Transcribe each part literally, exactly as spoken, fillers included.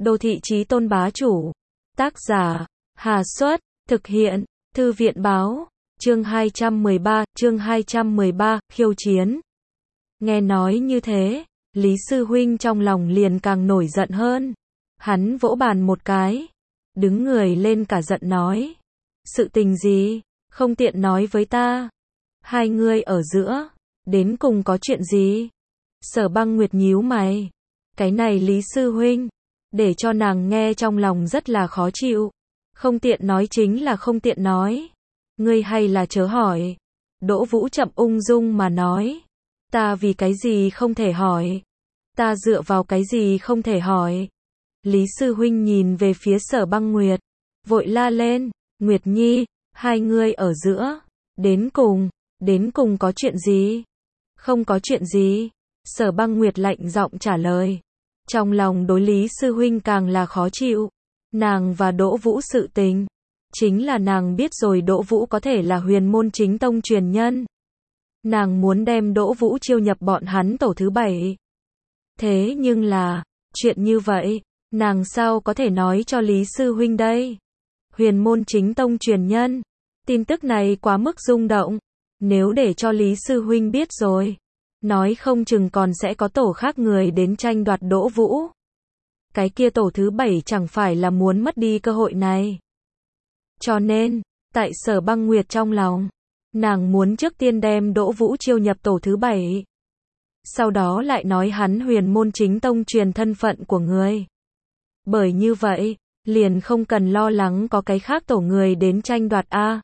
Đô thị chí tôn bá chủ. Tác giả, Hà Xuất, thực hiện, Thư viện báo, chương hai trăm mười ba, chương hai trăm mười ba, khiêu chiến. Nghe nói như thế, Lý Sư Huynh trong lòng liền càng nổi giận hơn. Hắn vỗ bàn một cái, đứng người lên cả giận nói. Sự tình gì, không tiện nói với ta. Hai người ở giữa, đến cùng có chuyện gì? Sở Băng Nguyệt nhíu mày. Cái này Lý Sư Huynh, để cho nàng nghe trong lòng rất là khó chịu. Không tiện nói chính là không tiện nói. Ngươi hay là chớ hỏi. Đỗ Vũ chậm ung dung mà nói. Ta vì cái gì không thể hỏi? Ta dựa vào cái gì không thể hỏi? Lý Sư Huynh nhìn về phía Sở Băng Nguyệt, vội la lên, Nguyệt Nhi, hai người ở giữa, đến cùng, đến cùng có chuyện gì? Không có chuyện gì. Sở Băng Nguyệt lạnh giọng trả lời. Trong lòng đối Lý Sư Huynh càng là khó chịu. Nàng và Đỗ Vũ sự tình, chính là nàng biết rồi Đỗ Vũ có thể là huyền môn chính tông truyền nhân. Nàng muốn đem Đỗ Vũ chiêu nhập bọn hắn tổ thứ bảy. Thế nhưng là, chuyện như vậy, nàng sao có thể nói cho Lý Sư Huynh đây? Huyền môn chính tông truyền nhân, tin tức này quá mức rung động. Nếu để cho Lý Sư Huynh biết rồi, nói không chừng còn sẽ có tổ khác người đến tranh đoạt Đỗ Vũ. Cái kia tổ thứ bảy chẳng phải là muốn mất đi cơ hội này. Cho nên, tại Sở Băng Nguyệt trong lòng, nàng muốn trước tiên đem Đỗ Vũ chiêu nhập tổ thứ bảy. Sau đó lại nói hắn huyền môn chính tông truyền thân phận của người. Bởi như vậy, liền không cần lo lắng có cái khác tổ người đến tranh đoạt a.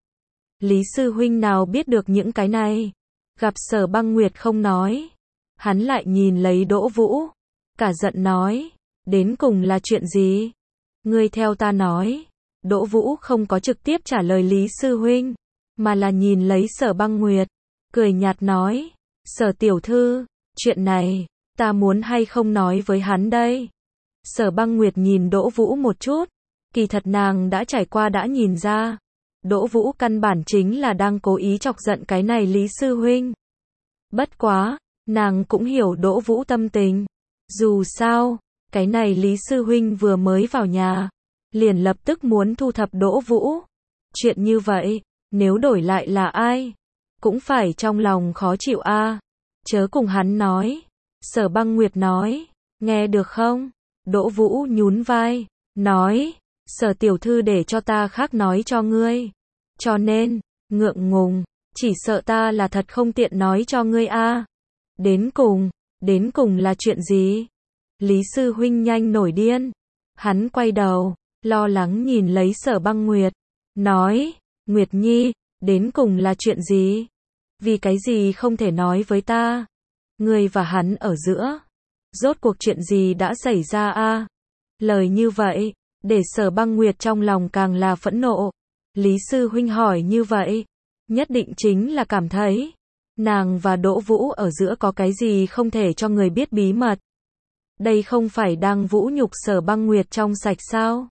Lý Sư Huynh nào biết được những cái này. Gặp Sở Băng Nguyệt không nói, hắn lại nhìn lấy Đỗ Vũ, cả giận nói, đến cùng là chuyện gì? Ngươi theo ta nói. Đỗ Vũ không có trực tiếp trả lời Lý Sư Huynh, mà là nhìn lấy Sở Băng Nguyệt, cười nhạt nói, Sở tiểu thư, chuyện này, ta muốn hay không nói với hắn đây? Sở Băng Nguyệt nhìn Đỗ Vũ một chút, kỳ thật nàng đã trải qua đã nhìn ra. Đỗ Vũ căn bản chính là đang cố ý chọc giận cái này Lý Sư Huynh. Bất quá, nàng cũng hiểu Đỗ Vũ tâm tình. Dù sao, cái này Lý Sư Huynh vừa mới vào nhà, liền lập tức muốn thu thập Đỗ Vũ. Chuyện như vậy, nếu đổi lại là ai, cũng phải trong lòng khó chịu a. À. Chớ cùng hắn nói. Sở Băng Nguyệt nói, nghe được không? Đỗ Vũ nhún vai, nói, Sở tiểu thư để cho ta khác nói cho ngươi. Cho nên, ngượng ngùng, chỉ sợ ta là thật không tiện nói cho ngươi a. À. Đến cùng, đến cùng là chuyện gì? Lý Sư Huynh nhanh nổi điên. Hắn quay đầu, lo lắng nhìn lấy Sở Băng Nguyệt, nói, Nguyệt Nhi, đến cùng là chuyện gì? Vì cái gì không thể nói với ta? Ngươi và hắn ở giữa, rốt cuộc chuyện gì đã xảy ra a? À? Lời như vậy, để Sở Băng Nguyệt trong lòng càng là phẫn nộ. Lý Sư Huynh hỏi như vậy, nhất định chính là cảm thấy, nàng và Đỗ Vũ ở giữa có cái gì không thể cho người biết bí mật. Đây không phải đang vũ nhục Sở Băng Nguyệt trong sạch sao?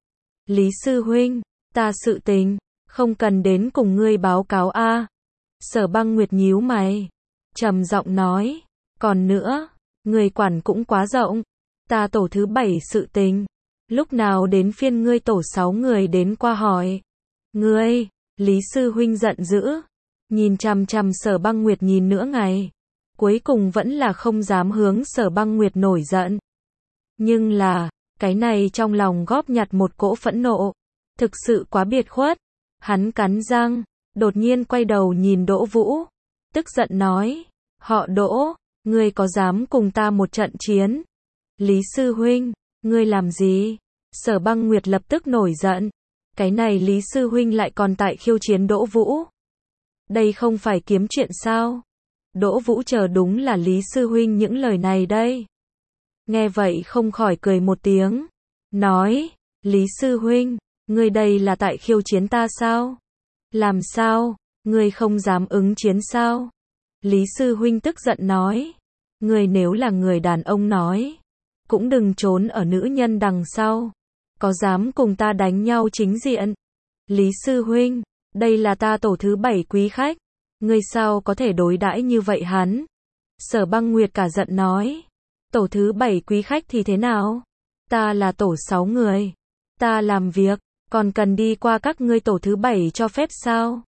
Lý Sư Huynh, ta sự tình, không cần đến cùng ngươi báo cáo a. À. Sở Băng Nguyệt nhíu mày, trầm giọng nói, còn nữa, ngươi quản cũng quá rộng, ta tổ thứ bảy sự tình, lúc nào đến phiên ngươi tổ sáu người đến qua hỏi. Ngươi, Lý Sư Huynh giận dữ, nhìn chằm chằm Sở Băng Nguyệt nhìn nửa ngày, cuối cùng vẫn là không dám hướng Sở Băng Nguyệt nổi giận. Nhưng là, cái này trong lòng góp nhặt một cỗ phẫn nộ, thực sự quá biệt khuất. Hắn cắn răng, đột nhiên quay đầu nhìn Đỗ Vũ, tức giận nói, họ Đỗ, ngươi có dám cùng ta một trận chiến? Lý Sư Huynh, ngươi làm gì? Sở Băng Nguyệt lập tức nổi giận. Cái này Lý Sư Huynh lại còn tại khiêu chiến Đỗ Vũ. Đây không phải kiếm chuyện sao? Đỗ Vũ chờ đúng là Lý Sư Huynh những lời này đây. Nghe vậy không khỏi cười một tiếng. Nói, Lý Sư Huynh, ngươi đây là tại khiêu chiến ta sao? Làm sao? Ngươi không dám ứng chiến sao? Lý Sư Huynh tức giận nói. Ngươi nếu là người đàn ông nói, cũng đừng trốn ở nữ nhân đằng sau. Có dám cùng ta đánh nhau chính diện? Lý Sư Huynh, đây là ta tổ thứ bảy quý khách. Ngươi sao có thể đối đãi như vậy hắn? Sở Băng Nguyệt cả giận nói. Tổ thứ bảy quý khách thì thế nào? Ta là tổ sáu người. Ta làm việc, còn cần đi qua các ngươi tổ thứ bảy cho phép sao?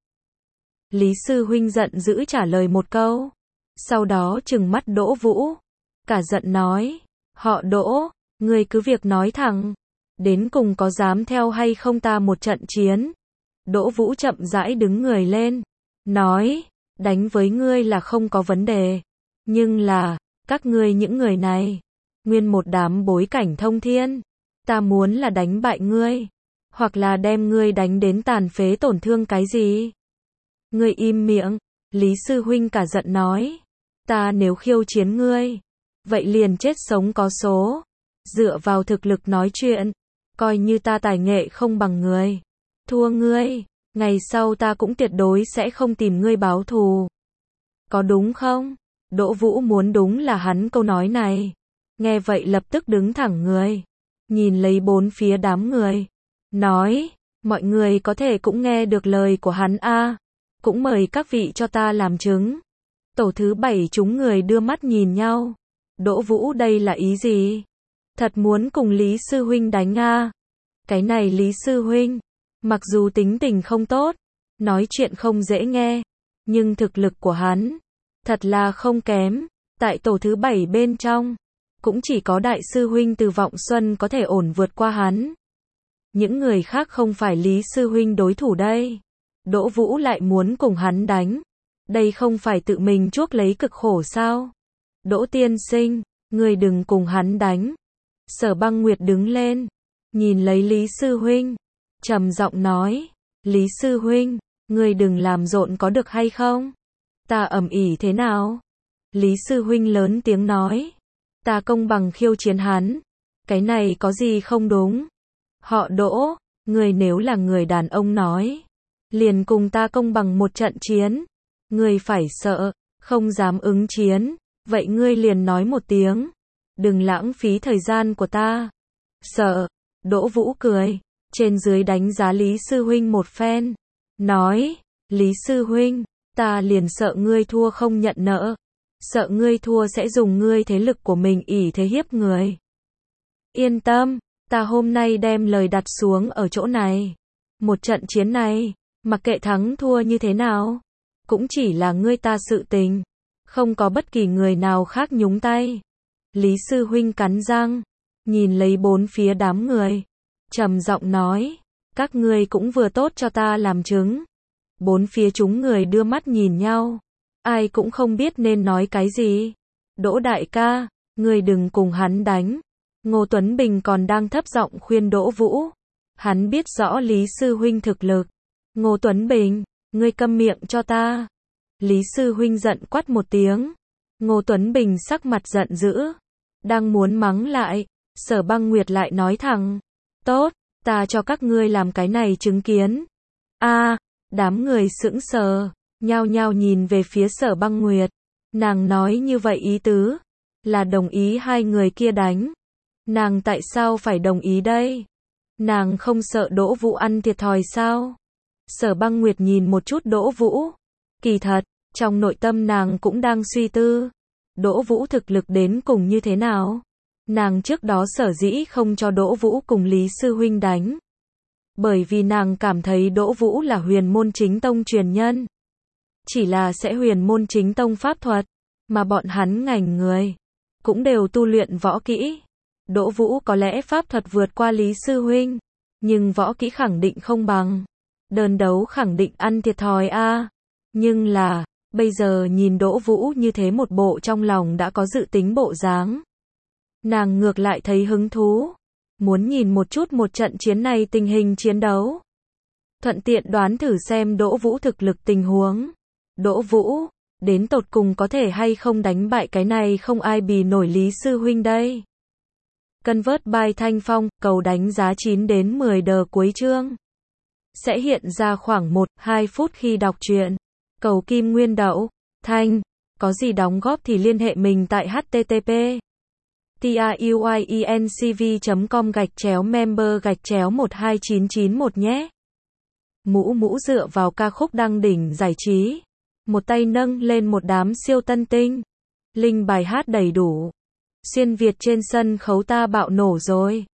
Lý sư huynh giận dữ trả lời một câu. Sau đó trừng mắt Đỗ Vũ. Cả giận nói. Họ Đỗ, ngươi cứ việc nói thẳng. Đến cùng có dám theo hay không ta một trận chiến? Đỗ Vũ chậm rãi đứng người lên. Nói, đánh với ngươi là không có vấn đề. Nhưng là, các ngươi những người này, nguyên một đám bối cảnh thông thiên. Ta muốn là đánh bại ngươi. Hoặc là đem ngươi đánh đến tàn phế tổn thương cái gì? Ngươi im miệng. Lý sư huynh cả giận nói. Ta nếu khiêu chiến ngươi, vậy liền chết sống có số. Dựa vào thực lực nói chuyện, coi như ta tài nghệ không bằng người. Thua ngươi, ngày sau ta cũng tuyệt đối sẽ không tìm ngươi báo thù. Có đúng không? Đỗ Vũ muốn đúng là hắn câu nói này. Nghe vậy lập tức đứng thẳng người. Nhìn lấy bốn phía đám người. Nói, mọi người có thể cũng nghe được lời của hắn a à. Cũng mời các vị cho ta làm chứng. Tổ thứ bảy chúng người đưa mắt nhìn nhau. Đỗ Vũ đây là ý gì? Thật muốn cùng Lý sư huynh đánh a à? Cái này Lý sư huynh, mặc dù tính tình không tốt, nói chuyện không dễ nghe, nhưng thực lực của hắn thật là không kém. Tại tổ thứ bảy bên trong, cũng chỉ có đại sư huynh Từ Vọng Xuân có thể ổn vượt qua hắn. Những người khác không phải Lý sư huynh đối thủ đây. Đỗ Vũ lại muốn cùng hắn đánh. Đây không phải tự mình chuốc lấy cực khổ sao? Đỗ tiên sinh, ngươi đừng cùng hắn đánh. Sở Băng Nguyệt đứng lên, nhìn lấy Lý sư huynh, trầm giọng nói, Lý sư huynh, ngươi đừng làm rộn có được hay không? Ta ầm ĩ thế nào? Lý sư huynh lớn tiếng nói, ta công bằng khiêu chiến hắn. Cái này có gì không đúng? Họ Đỗ, ngươi nếu là người đàn ông nói, liền cùng ta công bằng một trận chiến. Ngươi phải sợ, không dám ứng chiến, vậy ngươi liền nói một tiếng. Đừng lãng phí thời gian của ta. Sợ. Đỗ Vũ cười, trên dưới đánh giá Lý sư huynh một phen. Nói, Lý sư huynh, ta liền sợ ngươi thua không nhận nợ. Sợ ngươi thua sẽ dùng ngươi thế lực của mình ỷ thế hiếp người. Yên tâm, ta hôm nay đem lời đặt xuống ở chỗ này. Một trận chiến này, mặc kệ thắng thua như thế nào, cũng chỉ là ngươi ta sự tình. Không có bất kỳ người nào khác nhúng tay. Lý sư huynh cắn răng, nhìn lấy bốn phía đám người, trầm giọng nói, các ngươi cũng vừa tốt cho ta làm chứng. Bốn phía chúng người đưa mắt nhìn nhau, ai cũng không biết nên nói cái gì. Đỗ đại ca, ngươi đừng cùng hắn đánh. Ngô Tuấn Bình còn đang thấp giọng khuyên Đỗ Vũ. Hắn biết rõ Lý sư huynh thực lực. Ngô Tuấn Bình, ngươi câm miệng cho ta. Lý sư huynh giận quát một tiếng. Ngô Tuấn Bình sắc mặt giận dữ, đang muốn mắng lại, Sở Băng Nguyệt lại nói thẳng, tốt, ta cho các ngươi làm cái này chứng kiến. A, à, đám người sững sờ, nhao nhao nhìn về phía Sở Băng Nguyệt. Nàng nói như vậy ý tứ là đồng ý hai người kia đánh. Nàng tại sao phải đồng ý đây? Nàng không sợ Đỗ Vũ ăn thiệt thòi sao? Sở Băng Nguyệt nhìn một chút Đỗ Vũ. Kỳ thật, trong nội tâm nàng cũng đang suy tư. Đỗ Vũ thực lực đến cùng như thế nào? Nàng trước đó sở dĩ không cho Đỗ Vũ cùng Lý sư huynh đánh. Bởi vì nàng cảm thấy Đỗ Vũ là huyền môn chính tông truyền nhân. Chỉ là sẽ huyền môn chính tông pháp thuật, mà bọn hắn ngành người cũng đều tu luyện võ kỹ. Đỗ Vũ có lẽ pháp thuật vượt qua Lý sư huynh, nhưng võ kỹ khẳng định không bằng. Đơn đấu khẳng định ăn thiệt thòi a. À. Nhưng là, bây giờ nhìn Đỗ Vũ như thế một bộ trong lòng đã có dự tính bộ dáng. Nàng ngược lại thấy hứng thú, muốn nhìn một chút một trận chiến này tình hình chiến đấu. Thuận tiện đoán thử xem Đỗ Vũ thực lực tình huống. Đỗ Vũ, đến tột cùng có thể hay không đánh bại cái này không ai bì nổi Lý sư huynh đây. Convert by Thanh Phong, cầu đánh giá chín đến mười đờ cuối chương. Sẽ hiện ra khoảng một đến hai phút khi đọc truyện. Cầu Kim Nguyên Đậu, Thanh, có gì đóng góp thì liên hệ mình tại http truyencv chấm com gạch chéo member gạch chéo một hai chín chín một nhé. Mũ Mũ dựa vào ca khúc đăng đỉnh giải trí, một tay nâng lên một đám siêu tân tinh. Linh bài hát đầy đủ. Xuyên Việt trên sân khấu ta bạo nổ rồi.